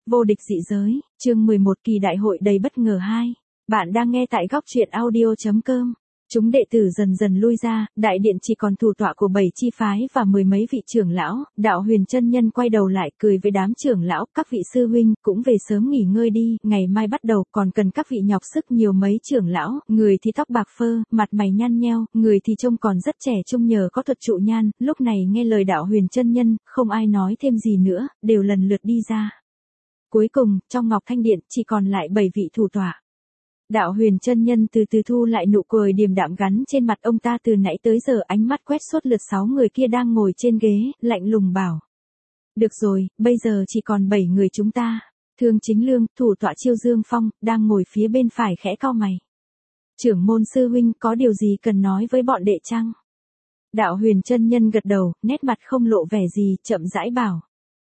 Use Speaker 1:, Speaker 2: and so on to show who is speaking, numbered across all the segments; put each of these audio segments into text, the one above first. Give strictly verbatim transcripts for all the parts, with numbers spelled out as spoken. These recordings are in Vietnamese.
Speaker 1: Vô địch dị giới, chương mười một kỳ đại hội đầy bất ngờ hai. Bạn đang nghe tại góc truyện audio chấm com. Chúng đệ tử dần dần lui ra, đại điện chỉ còn thủ tọa của bảy chi phái và mười mấy vị trưởng lão. Đạo Huyền chân nhân quay đầu lại cười với đám trưởng lão, các vị sư huynh cũng về sớm nghỉ ngơi đi, ngày mai bắt đầu còn cần các vị nhọc sức nhiều. Mấy trưởng lão, người thì tóc bạc phơ, mặt mày nhăn nheo, người thì trông còn rất trẻ trông nhờ có thuật trụ nhan, lúc này nghe lời Đạo Huyền chân nhân, không ai nói thêm gì nữa, đều lần lượt đi ra. Cuối cùng, trong Ngọc Thanh Điện chỉ còn lại bảy vị thủ tọa. Đạo Huyền chân nhân từ từ thu lại nụ cười điềm đạm gắn trên mặt ông ta từ nãy tới giờ, ánh mắt quét suốt lượt sáu người kia đang ngồi trên ghế, lạnh lùng bảo. Được rồi, bây giờ chỉ còn bảy người chúng ta. Thương Chính Lương, thủ tọa Chiêu Dương Phong, đang ngồi phía bên phải khẽ cau mày. Trưởng môn sư huynh có điều gì cần nói với bọn đệ chăng? Đạo Huyền chân nhân gật đầu, nét mặt không lộ vẻ gì, chậm rãi bảo.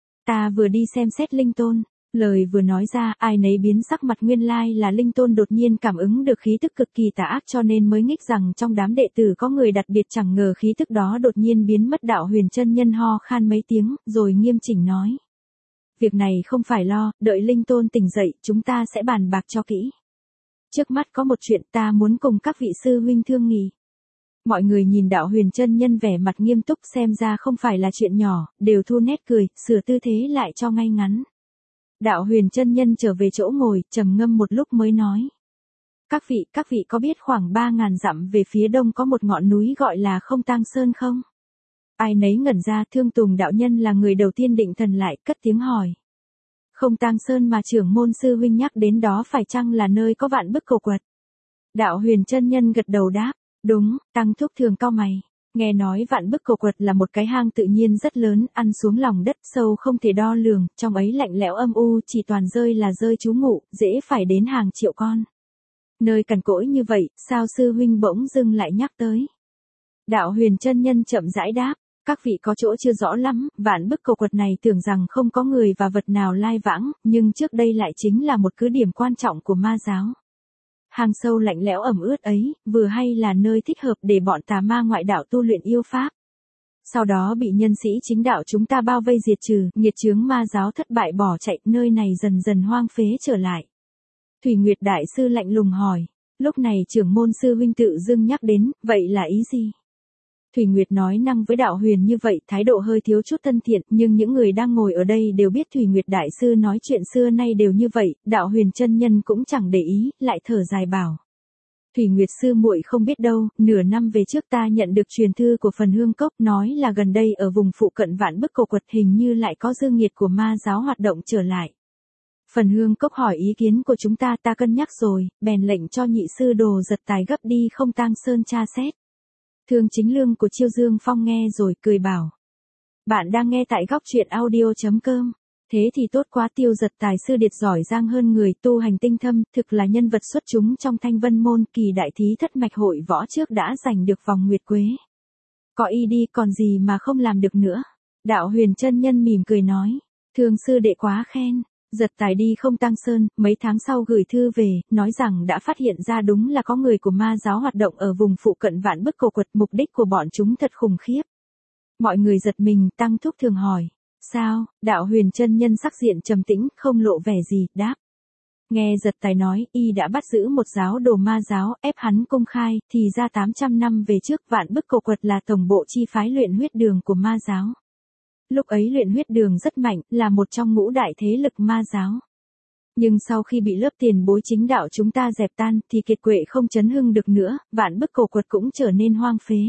Speaker 1: Ta vừa đi xem xét linh tôn. Lời vừa nói ra, ai nấy biến sắc mặt, nguyên lai là linh tôn đột nhiên cảm ứng được khí tức cực kỳ tà ác cho nên mới nghích rằng trong đám đệ tử có người đặc biệt, chẳng ngờ khí tức đó đột nhiên biến mất. Đạo Huyền chân nhân ho khan mấy tiếng, rồi nghiêm chỉnh nói. Việc này không phải lo, đợi linh tôn tỉnh dậy, chúng ta sẽ bàn bạc cho kỹ. Trước mắt có một chuyện ta muốn cùng các vị sư huynh thương nghị. Mọi người nhìn Đạo Huyền chân nhân vẻ mặt nghiêm túc, xem ra không phải là chuyện nhỏ, đều thu nét cười, sửa tư thế lại cho ngay ngắn. Đạo Huyền chân nhân trở về chỗ ngồi, trầm ngâm một lúc mới nói. Các vị, các vị có biết khoảng ba ngàn dặm về phía đông có một ngọn núi gọi là Không Tang Sơn không? Ai nấy ngẩn ra, Thương Tùng đạo nhân là người đầu tiên định thần lại, cất tiếng hỏi. Không Tang Sơn mà trưởng môn sư huynh nhắc đến đó phải chăng là nơi có vạn bức cầu quật? Đạo Huyền chân nhân gật đầu đáp, đúng. Tăng Thúc Thường cau mày. Nghe nói vạn bức cầu quật là một cái hang tự nhiên rất lớn, ăn xuống lòng đất sâu không thể đo lường, trong ấy lạnh lẽo âm u, chỉ toàn rơi là rơi trú ngụ, dễ phải đến hàng triệu con. Nơi cằn cỗi như vậy, sao sư huynh bỗng dưng lại nhắc tới? Đạo Huyền chân nhân chậm rãi đáp, các vị có chỗ chưa rõ lắm, vạn bức cầu quật này tưởng rằng không có người và vật nào lai vãng, nhưng trước đây lại chính là một cứ điểm quan trọng của ma giáo. Hang sâu lạnh lẽo ẩm ướt ấy, vừa hay là nơi thích hợp để bọn tà ma ngoại đạo tu luyện yêu pháp. Sau đó bị nhân sĩ chính đạo chúng ta bao vây diệt trừ, nghiệt chướng ma giáo thất bại bỏ chạy, nơi này dần dần hoang phế trở lại. Thủy Nguyệt đại sư lạnh lùng hỏi, lúc này trưởng môn sư huynh tự dưng nhắc đến, vậy là ý gì? Thủy Nguyệt nói năng với Đạo Huyền như vậy, thái độ hơi thiếu chút thân thiện, nhưng những người đang ngồi ở đây đều biết Thủy Nguyệt đại sư nói chuyện xưa nay đều như vậy, Đạo Huyền chân nhân cũng chẳng để ý, lại thở dài bảo. Thủy Nguyệt sư muội không biết đâu, nửa năm về trước ta nhận được truyền thư của Phần Hương Cốc, nói là gần đây ở vùng phụ cận vạn bức cầu quật hình như lại có dương nghiệt của ma giáo hoạt động trở lại. Phần Hương Cốc hỏi ý kiến của chúng ta, ta cân nhắc rồi, bèn lệnh cho nhị sư Đồ Giật Tài gấp đi Không Tang Sơn tra xét. Thương Chính Lương của Chiêu Dương Phong nghe rồi cười bảo. Bạn đang nghe tại góc truyện audio chấm com. Thế thì tốt quá, Tiêu Giật Tài sư điệt giỏi giang hơn người, tu hành tinh thâm, thực là nhân vật xuất chúng trong Thanh Vân môn, kỳ đại thí thất mạch hội võ trước đã giành được vòng nguyệt quế. Có y đi còn gì mà không làm được nữa. Đạo Huyền chân nhân mỉm cười nói. Thương sư đệ quá khen. Giật Tài đi Không Tang Sơn, mấy tháng sau gửi thư về, nói rằng đã phát hiện ra đúng là có người của ma giáo hoạt động ở vùng phụ cận vạn bức cầu quật, mục đích của bọn chúng thật khủng khiếp. Mọi người giật mình, Tăng Thúc Thường hỏi. Sao? Đạo Huyền chân nhân sắc diện trầm tĩnh, không lộ vẻ gì, đáp. Nghe Giật Tài nói, y đã bắt giữ một giáo đồ ma giáo, ép hắn công khai, thì ra tám trăm năm về trước vạn bức cầu quật là tổng bộ chi phái luyện huyết đường của ma giáo. Lúc ấy luyện huyết đường rất mạnh, là một trong ngũ đại thế lực ma giáo. Nhưng sau khi bị lớp tiền bối chính đạo chúng ta dẹp tan, thì kiệt quệ không chấn hưng được nữa, vạn bức cầu quật cũng trở nên hoang phế.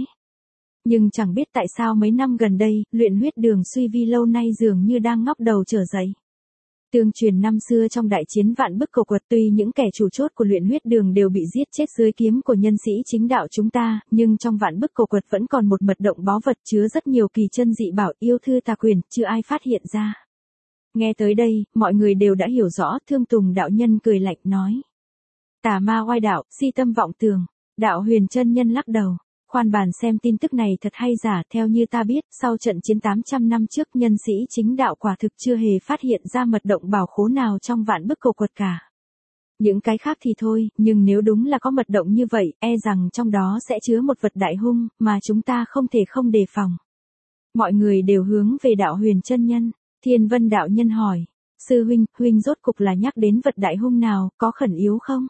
Speaker 1: Nhưng chẳng biết tại sao mấy năm gần đây, luyện huyết đường suy vi lâu nay dường như đang ngóc đầu trở dậy. Tương truyền năm xưa trong đại chiến vạn bức cầu quật, tuy những kẻ chủ chốt của luyện huyết đường đều bị giết chết dưới kiếm của nhân sĩ chính đạo chúng ta, nhưng trong vạn bức cầu quật vẫn còn một mật động báu vật chứa rất nhiều kỳ chân dị bảo, yêu thư tà quyền, chưa ai phát hiện ra. Nghe tới đây, mọi người đều đã hiểu rõ, Thương Tùng đạo nhân cười lạnh nói. Tà ma oai đạo, si tâm vọng tường. Đạo Huyền chân nhân lắc đầu. Khoan bàn xem tin tức này thật hay giả, theo như ta biết, sau trận chiến tám trăm năm trước, nhân sĩ chính đạo quả thực chưa hề phát hiện ra mật động bảo khố nào trong vạn bức cầu quật cả. Những cái khác thì thôi, nhưng nếu đúng là có mật động như vậy, e rằng trong đó sẽ chứa một vật đại hung, mà chúng ta không thể không đề phòng. Mọi người đều hướng về Đạo Huyền chân nhân. Thiên Vân đạo nhân hỏi. Sư huynh, huynh rốt cục là nhắc đến vật đại hung nào, có khẩn yếu không?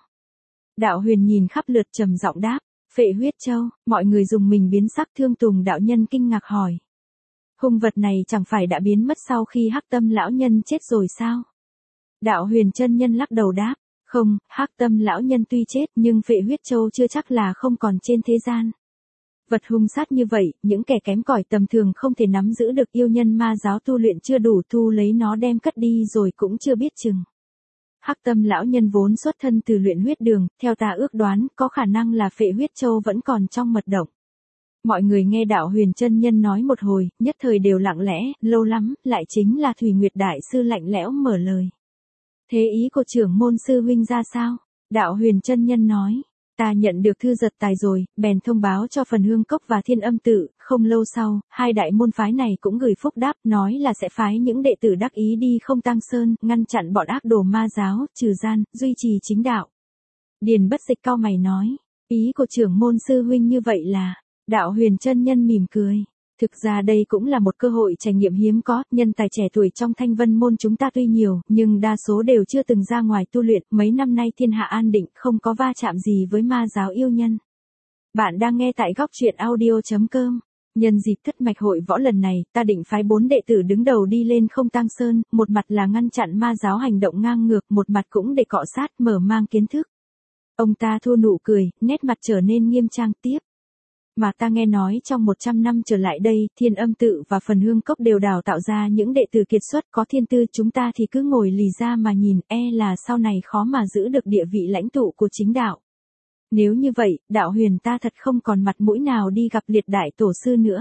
Speaker 1: Đạo Huyền nhìn khắp lượt trầm giọng đáp, Phệ huyết châu. Mọi người dùng mình biến sắc. Thương Tùng đạo nhân kinh ngạc hỏi. Hung vật này chẳng phải đã biến mất sau khi Hắc Tâm lão nhân chết rồi sao? Đạo Huyền chân nhân lắc đầu đáp, không, Hắc Tâm lão nhân tuy chết nhưng Phệ huyết châu chưa chắc là không còn trên thế gian. Vật hung sát như vậy, những kẻ kém cỏi tầm thường không thể nắm giữ được, yêu nhân ma giáo tu luyện chưa đủ thu lấy nó đem cất đi rồi cũng chưa biết chừng. Hắc Tâm lão nhân vốn xuất thân từ luyện huyết đường, theo ta ước đoán, có khả năng là Phệ huyết châu vẫn còn trong mật động. Mọi người nghe Đạo Huyền chân nhân nói một hồi, nhất thời đều lặng lẽ, lâu lắm, lại chính là Thủy Nguyệt đại sư lạnh lẽo mở lời. Thế ý của trưởng môn sư huynh ra sao? Đạo Huyền chân nhân nói, ta nhận được thư giật tài rồi, bèn thông báo cho Phần Hương Cốc và Thiên Âm Tự, không lâu sau, hai đại môn phái này cũng gửi phúc đáp, nói là sẽ phái những đệ tử đắc ý đi Không Tang Sơn, ngăn chặn bọn ác đồ ma giáo, trừ gian, duy trì chính đạo. Điền Bất Dịch cau mày nói, ý của trưởng môn sư huynh như vậy là, Đạo Huyền chân nhân mỉm cười. Thực ra đây cũng là một cơ hội trải nghiệm hiếm có, nhân tài trẻ tuổi trong Thanh Vân môn chúng ta tuy nhiều, nhưng đa số đều chưa từng ra ngoài tu luyện, mấy năm nay thiên hạ an định, không có va chạm gì với ma giáo yêu nhân. Bạn đang nghe tại góc truyện audio chấm com. Nhân dịp thất mạch hội võ lần này, ta định phái bốn đệ tử đứng đầu đi lên Không Tang Sơn, một mặt là ngăn chặn ma giáo hành động ngang ngược, một mặt cũng để cọ sát, mở mang kiến thức. Ông ta thua nụ cười, nét mặt trở nên nghiêm trang tiếp. Mà ta nghe nói trong một trăm năm trở lại đây, Thiên Âm Tự và Phần Hương Cốc đều đào tạo ra những đệ tử kiệt xuất có thiên tư, chúng ta thì cứ ngồi lì ra mà nhìn, e là sau này khó mà giữ được địa vị lãnh tụ của chính đạo. Nếu như vậy, Đạo Huyền ta thật không còn mặt mũi nào đi gặp liệt đại tổ sư nữa.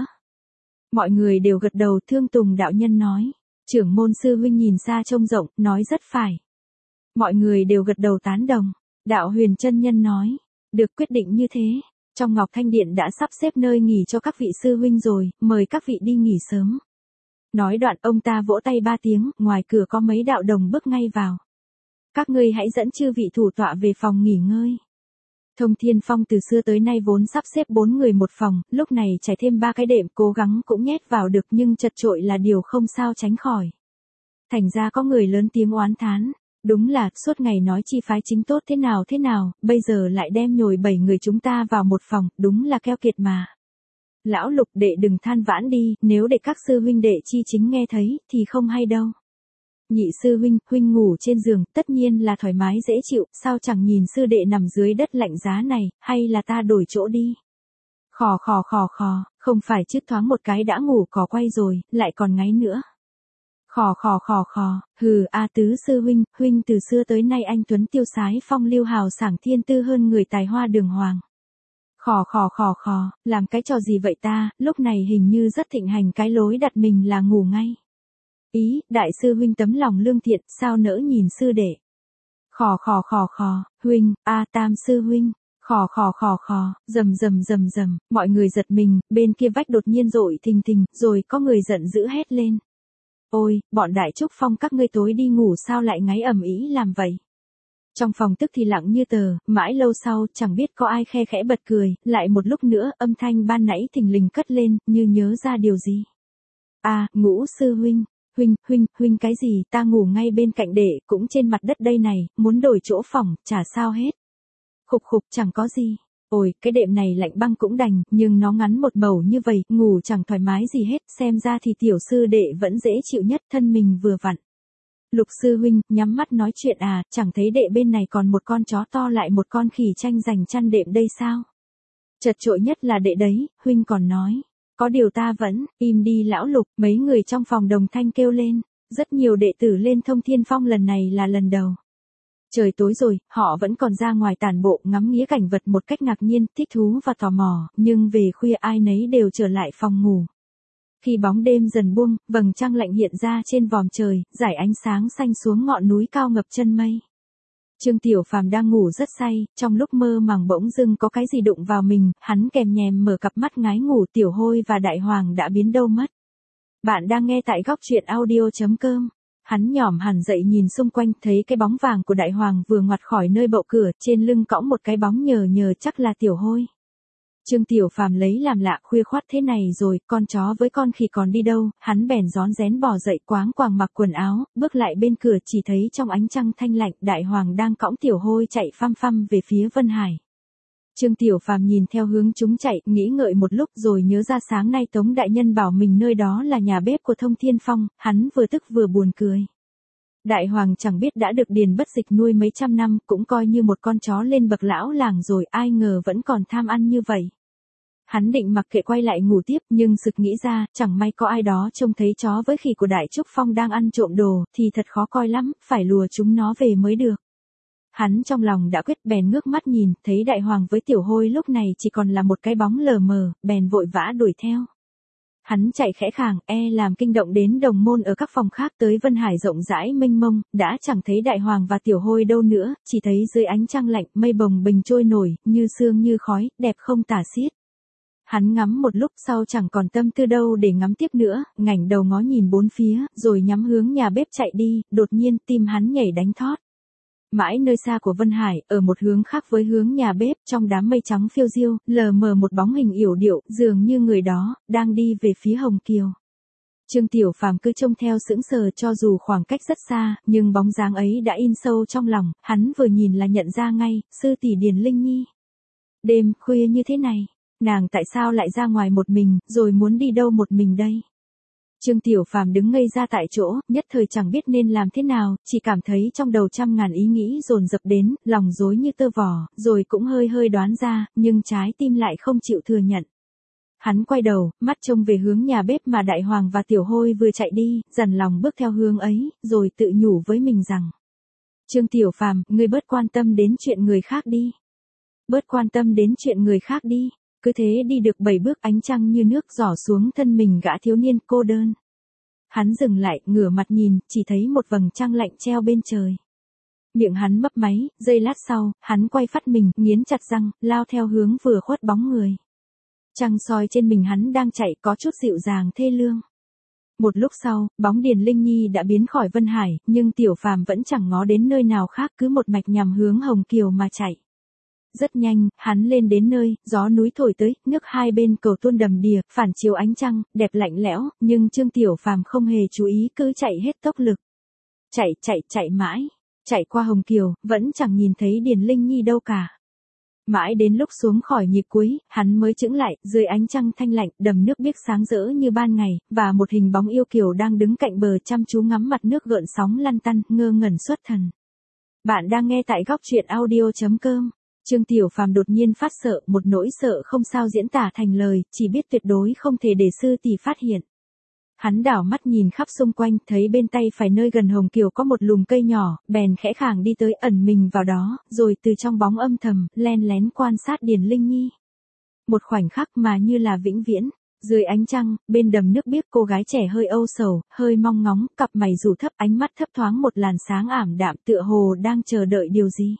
Speaker 1: Mọi người đều gật đầu. Thương Tùng đạo nhân nói, trưởng môn sư huynh nhìn xa trông rộng, nói rất phải. Mọi người đều gật đầu tán đồng. Đạo Huyền chân nhân nói, được, quyết định như thế. Trong Ngọc Thanh Điện đã sắp xếp nơi nghỉ cho các vị sư huynh rồi, mời các vị đi nghỉ sớm. Nói đoạn ông ta vỗ tay ba tiếng, ngoài cửa có mấy đạo đồng bước ngay vào. Các ngươi hãy dẫn chư vị thủ tọa về phòng nghỉ ngơi. Thông Thiên Phong từ xưa tới nay vốn sắp xếp bốn người một phòng, lúc này trải thêm ba cái đệm, cố gắng cũng nhét vào được nhưng chật chội là điều không sao tránh khỏi. Thành ra có người lớn tiếng oán thán. Đúng là, suốt ngày nói chi phái chính tốt thế nào thế nào, bây giờ lại đem nhồi bảy người chúng ta vào một phòng, đúng là keo kiệt mà. Lão Lục đệ đừng than vãn đi, nếu để các sư huynh đệ chi chính nghe thấy, thì không hay đâu. Nhị sư huynh, huynh ngủ trên giường, tất nhiên là thoải mái dễ chịu, sao chẳng nhìn sư đệ nằm dưới đất lạnh giá này, hay là ta đổi chỗ đi. Khò khò khò khò, không phải chứ thoáng một cái đã ngủ cò quay rồi, lại còn ngáy nữa. Khò khò khò khò, hừ, a tứ sư huynh, huynh từ xưa tới nay anh tuấn tiêu sái phong lưu hào sảng thiên tư hơn người tài hoa đường hoàng. Khò khò khò khò, làm cái trò gì vậy ta, lúc này hình như rất thịnh hành cái lối đặt mình là ngủ ngay. Ý, đại sư huynh tấm lòng lương thiện, sao nỡ nhìn sư đệ. Khò khò khò khò, huynh, a tam sư huynh. Khò khò khò khò, rầm rầm rầm rầm, mọi người giật mình, bên kia vách đột nhiên rội thình thình, rồi có người giận dữ hét lên. Ôi, bọn Đại Trúc Phong các ngươi tối đi ngủ sao lại ngáy ầm ĩ làm vậy? Trong phòng tức thì lặng như tờ, mãi lâu sau chẳng biết có ai khe khẽ bật cười, lại một lúc nữa âm thanh ban nãy thình lình cất lên, như nhớ ra điều gì. À, Ngũ sư huynh, huynh, huynh, huynh cái gì, ta ngủ ngay bên cạnh đệ, cũng trên mặt đất đây này, muốn đổi chỗ phòng, chả sao hết. Khục khục chẳng có gì. Ôi, cái đệm này lạnh băng cũng đành, nhưng nó ngắn một mẩu như vậy, ngủ chẳng thoải mái gì hết, xem ra thì tiểu sư đệ vẫn dễ chịu nhất, thân mình vừa vặn. Lục sư huynh, nhắm mắt nói chuyện à, chẳng thấy đệ bên này còn một con chó to lại một con khỉ tranh giành chăn đệm đây sao? Chật chội nhất là đệ đấy, huynh còn nói. Có điều ta vẫn, im đi lão Lục, mấy người trong phòng đồng thanh kêu lên, rất nhiều đệ tử lên Thông Thiên Phong lần này là lần đầu. Trời tối rồi, họ vẫn còn ra ngoài tản bộ ngắm nghía cảnh vật một cách ngạc nhiên, thích thú và tò mò, nhưng về khuya ai nấy đều trở lại phòng ngủ. Khi bóng đêm dần buông, vầng trăng lạnh hiện ra trên vòm trời, rải ánh sáng xanh xuống ngọn núi cao ngập chân mây. Trương Tiểu Phàm đang ngủ rất say, trong lúc mơ màng bỗng dưng có cái gì đụng vào mình, hắn kèm nhèm mở cặp mắt ngái ngủ. Tiểu Hôi và Đại Hoàng đã biến đâu mất. Bạn đang nghe tại góc truyện audio chấm com. Hắn nhỏm hẳn dậy nhìn xung quanh, thấy cái bóng vàng của Đại Hoàng vừa ngoặt khỏi nơi bậu cửa, trên lưng cõng một cái bóng nhờ nhờ chắc là Tiểu Hôi. Trương Tiểu Phàm lấy làm lạ, khuya khoắt thế này rồi, con chó với con khỉ còn đi đâu, hắn bèn rón rén bò dậy quáng quàng mặc quần áo, bước lại bên cửa chỉ thấy trong ánh trăng thanh lạnh, Đại Hoàng đang cõng Tiểu Hôi chạy phăm phăm về phía Vân Hải. Trương Tiểu Phàm nhìn theo hướng chúng chạy, nghĩ ngợi một lúc rồi nhớ ra sáng nay Tống đại nhân bảo mình nơi đó là nhà bếp của Thông Thiên Phong, hắn vừa tức vừa buồn cười. Đại Hoàng chẳng biết đã được Điền Bất Dịch nuôi mấy trăm năm, cũng coi như một con chó lên bậc lão làng rồi, ai ngờ vẫn còn tham ăn như vậy. Hắn định mặc kệ quay lại ngủ tiếp, nhưng sực nghĩ ra, chẳng may có ai đó trông thấy chó với khỉ của Đại Trúc Phong đang ăn trộm đồ, thì thật khó coi lắm, phải lùa chúng nó về mới được. Hắn trong lòng đã quyết, bèn ngước mắt nhìn, thấy Đại Hoàng với Tiểu Hôi lúc này chỉ còn là một cái bóng lờ mờ, bèn vội vã đuổi theo. Hắn chạy khẽ khàng, e làm kinh động đến đồng môn ở các phòng khác, tới Vân Hải rộng rãi mênh mông, đã chẳng thấy Đại Hoàng và Tiểu Hôi đâu nữa, chỉ thấy dưới ánh trăng lạnh, mây bồng bềnh trôi nổi, như sương như khói, đẹp không tả xiết. Hắn ngắm một lúc sau chẳng còn tâm tư đâu để ngắm tiếp nữa, ngẩng đầu ngó nhìn bốn phía, rồi nhắm hướng nhà bếp chạy đi, đột nhiên tim hắn nhảy đánh thót. Mãi nơi xa của Vân Hải, ở một hướng khác với hướng nhà bếp, trong đám mây trắng phiêu diêu, lờ mờ một bóng hình yểu điệu, dường như người đó, đang đi về phía Hồng Kiều. Trương Tiểu Phàm cứ trông theo sững sờ, cho dù khoảng cách rất xa, nhưng bóng dáng ấy đã in sâu trong lòng, hắn vừa nhìn là nhận ra ngay, sư tỷ Điền Linh Nhi. Đêm khuya như thế này, nàng tại sao lại ra ngoài một mình, rồi muốn đi đâu một mình đây? Trương Tiểu Phàm đứng ngây ra tại chỗ, nhất thời chẳng biết nên làm thế nào, chỉ cảm thấy trong đầu trăm ngàn ý nghĩ dồn dập đến, lòng rối như tơ vò, rồi cũng hơi hơi đoán ra, nhưng trái tim lại không chịu thừa nhận. Hắn quay đầu, mắt trông về hướng nhà bếp mà Đại Hoàng và Tiểu Hôi vừa chạy đi, dần lòng bước theo hướng ấy, rồi tự nhủ với mình rằng: Trương Tiểu Phàm, ngươi bớt quan tâm đến chuyện người khác đi. Bớt quan tâm đến chuyện người khác đi. Cứ thế đi được bảy bước, ánh trăng như nước rỏ xuống thân mình gã thiếu niên cô đơn. Hắn dừng lại, ngửa mặt nhìn, chỉ thấy một vầng trăng lạnh treo bên trời. Miệng hắn mấp máy, giây lát sau, hắn quay phắt mình, nghiến chặt răng, lao theo hướng vừa khuất bóng người. Trăng soi trên mình hắn đang chạy có chút dịu dàng thê lương. Một lúc sau, bóng Điền Linh Nhi đã biến khỏi Vân Hải, nhưng Tiểu Phàm vẫn chẳng ngó đến nơi nào khác, cứ một mạch nhằm hướng Hồng Kiều mà chạy. Rất nhanh, hắn lên đến nơi, gió núi thổi tới, nước hai bên cầu tuôn đầm đìa, phản chiếu ánh trăng, đẹp lạnh lẽo, nhưng Trương Tiểu Phàm không hề chú ý, cứ chạy hết tốc lực. Chạy, chạy, chạy mãi, chạy qua Hồng Kiều, vẫn chẳng nhìn thấy Điền Linh Nhi đâu cả. Mãi đến lúc xuống khỏi nhịp cuối, hắn mới chững lại, dưới ánh trăng thanh lạnh, đầm nước biếc sáng rỡ như ban ngày, và một hình bóng yêu kiều đang đứng cạnh bờ chăm chú ngắm mặt nước gợn sóng lăn tăn, ngơ ngẩn xuất thần. Bạn đang nghe tại góc truyện audio chấm com. Trương Tiểu Phàm đột nhiên phát sợ, một nỗi sợ không sao diễn tả thành lời, chỉ biết tuyệt đối không thể để sư tỷ phát hiện. Hắn đảo mắt nhìn khắp xung quanh, thấy bên tay phải nơi gần Hồng Kiều có một lùm cây nhỏ, bèn khẽ khàng đi tới, ẩn mình vào đó, rồi từ trong bóng âm thầm, len lén quan sát Điền Linh Nhi. Một khoảnh khắc mà như là vĩnh viễn, dưới ánh trăng, bên đầm nước biếc cô gái trẻ hơi âu sầu, hơi mong ngóng, cặp mày rủ thấp, ánh mắt thấp thoáng một làn sáng ảm đạm, tựa hồ đang chờ đợi điều gì.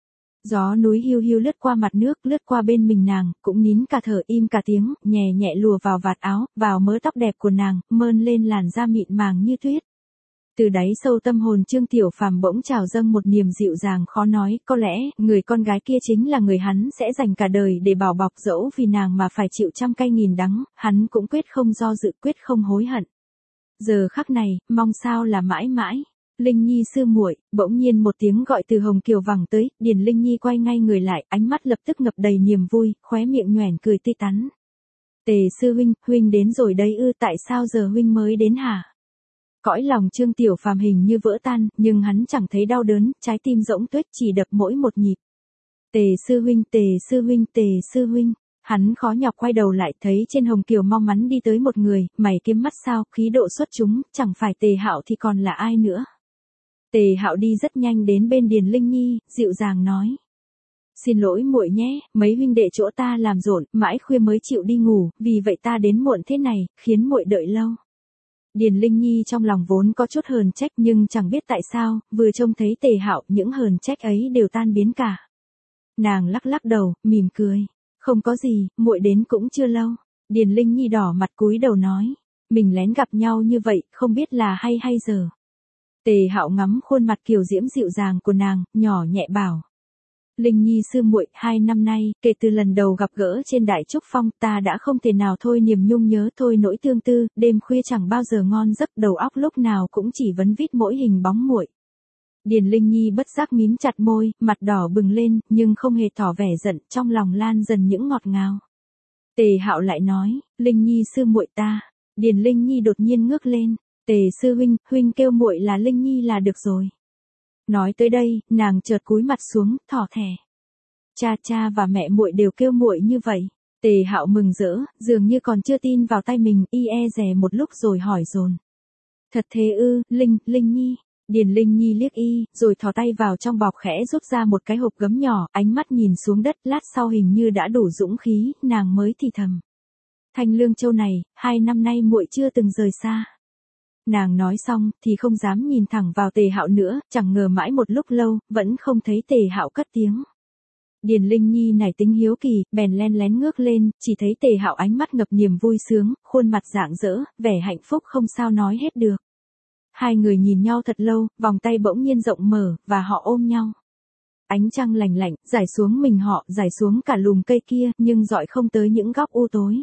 Speaker 1: Gió núi hiu hiu lướt qua mặt nước, lướt qua bên mình nàng, cũng nín cả thở, im cả tiếng, nhẹ nhẹ lùa vào vạt áo, vào mớ tóc đẹp của nàng, mơn lên làn da mịn màng như tuyết. Từ đáy sâu tâm hồn Trương Tiểu Phàm bỗng trào dâng một niềm dịu dàng khó nói, có lẽ, người con gái kia chính là người hắn sẽ dành cả đời để bảo bọc, dẫu vì nàng mà phải chịu trăm cay nghìn đắng, hắn cũng quyết không do dự, quyết không hối hận. Giờ khắc này, mong sao là mãi mãi. Linh Nhi sư muội, bỗng nhiên một tiếng gọi từ Hồng Kiều vẳng tới, Điền Linh Nhi quay ngay người lại, ánh mắt lập tức ngập đầy niềm vui, khóe miệng nhoẻn cười tươi tắn. Tề sư huynh, huynh đến rồi đấy ư, tại sao giờ huynh mới đến hả? Cõi lòng Trương Tiểu Phàm hình như vỡ tan, nhưng hắn chẳng thấy đau đớn, trái tim rỗng tuếch chỉ đập mỗi một nhịp. Tề sư huynh, tề sư huynh, tề sư huynh. Hắn khó nhọc quay đầu lại, thấy trên Hồng Kiều mau mắn đi tới một người, mày kiếm mắt sao, khí độ xuất chúng, chẳng phải Tề Hạo thì còn là ai nữa. Tề Hạo đi rất nhanh đến bên Điền Linh Nhi, dịu dàng nói: Xin lỗi muội nhé, mấy huynh đệ chỗ ta làm rộn, mãi khuya mới chịu đi ngủ, vì vậy ta đến muộn thế này, khiến muội đợi lâu. Điền Linh Nhi trong lòng vốn có chút hờn trách, nhưng chẳng biết tại sao, vừa trông thấy Tề Hạo, những hờn trách ấy đều tan biến cả. Nàng lắc lắc đầu, mỉm cười: Không có gì, muội đến cũng chưa lâu. Điền Linh Nhi đỏ mặt cúi đầu nói: Mình lén gặp nhau như vậy, không biết là hay hay giờ. Tề Hạo ngắm khuôn mặt kiều diễm dịu dàng của nàng, nhỏ nhẹ bảo: Linh Nhi sư muội, hai năm nay, kể từ lần đầu gặp gỡ trên Đại Trúc Phong, ta đã không thể nào thôi niềm nhung nhớ thôi nỗi tương tư, đêm khuya chẳng bao giờ ngon giấc, đầu óc lúc nào cũng chỉ vấn vít mỗi hình bóng muội. Điền Linh Nhi bất giác mím chặt môi, mặt đỏ bừng lên, nhưng không hề tỏ vẻ giận, trong lòng lan dần những ngọt ngào. Tề Hạo lại nói, Linh Nhi sư muội ta. Điền Linh Nhi đột nhiên ngước lên, Tề sư huynh, huynh kêu muội là Linh Nhi là được rồi. Nói tới đây, nàng chợt cúi mặt xuống, thỏ thẻ. Cha cha và mẹ muội đều kêu muội như vậy. Tề Hạo mừng rỡ, dường như còn chưa tin vào tay mình, y e dè một lúc rồi hỏi dồn. Thật thế ư, Linh, Linh Nhi. Điền Linh Nhi liếc y, rồi thò tay vào trong bọc khẽ rút ra một cái hộp gấm nhỏ, ánh mắt nhìn xuống đất, lát sau hình như đã đủ dũng khí, nàng mới thì thầm. Thanh Lương Châu này, hai năm nay muội chưa từng rời xa. Nàng nói xong, thì không dám nhìn thẳng vào Tề Hạo nữa, chẳng ngờ mãi một lúc lâu, vẫn không thấy Tề Hạo cất tiếng. Điền Linh Nhi nảy tính hiếu kỳ, bèn len lén ngước lên, chỉ thấy Tề Hạo ánh mắt ngập niềm vui sướng, khuôn mặt rạng rỡ, vẻ hạnh phúc không sao nói hết được. Hai người nhìn nhau thật lâu, vòng tay bỗng nhiên rộng mở, và họ ôm nhau. Ánh trăng lành lạnh, rải xuống mình họ, rải xuống cả lùm cây kia, nhưng dọi không tới những góc u tối.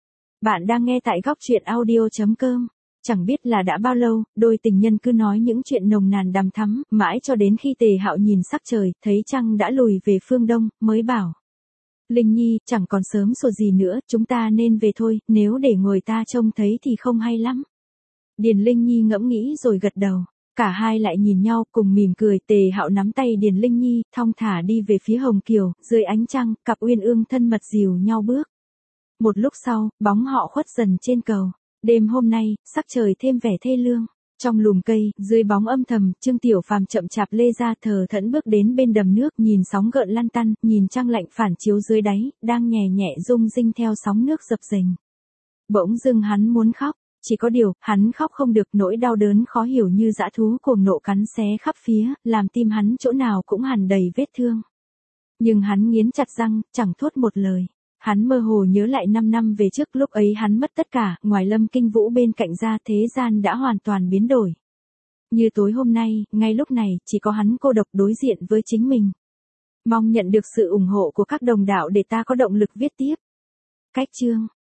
Speaker 1: Bạn đang nghe tại góc truyện audio chấm com. Chẳng biết là đã bao lâu, đôi tình nhân cứ nói những chuyện nồng nàn đằm thắm, mãi cho đến khi Tề Hạo nhìn sắc trời, thấy trăng đã lùi về phương đông, mới bảo. Linh Nhi, chẳng còn sớm rồi gì nữa, chúng ta nên về thôi, nếu để người ta trông thấy thì không hay lắm. Điền Linh Nhi ngẫm nghĩ rồi gật đầu. Cả hai lại nhìn nhau, cùng mỉm cười, Tề Hạo nắm tay Điền Linh Nhi, thong thả đi về phía Hồng Kiều, dưới ánh trăng, cặp uyên ương thân mật dìu nhau bước. Một lúc sau, bóng họ khuất dần trên cầu. Đêm hôm nay, sắc trời thêm vẻ thê lương. Trong lùm cây, dưới bóng âm thầm, Trương Tiểu Phàm chậm chạp lê ra thờ thẫn bước đến bên đầm nước, nhìn sóng gợn lăn tăn, nhìn trăng lạnh phản chiếu dưới đáy, đang nhẹ nhẹ rung rinh theo sóng nước dập dềnh. Bỗng dưng hắn muốn khóc, chỉ có điều, hắn khóc không được, nỗi đau đớn khó hiểu như dã thú cuồng nộ cắn xé khắp phía, làm tim hắn chỗ nào cũng hằn đầy vết thương. Nhưng hắn nghiến chặt răng, chẳng thốt một lời. Hắn mơ hồ nhớ lại năm năm về trước, lúc ấy hắn mất tất cả, ngoài Lâm Kinh Vũ bên cạnh ra, thế gian đã hoàn toàn biến đổi. Như tối hôm nay, ngay lúc này, chỉ có hắn cô độc đối diện với chính mình. Mong nhận được sự ủng hộ của các đồng đạo để ta có động lực viết tiếp. Cách chương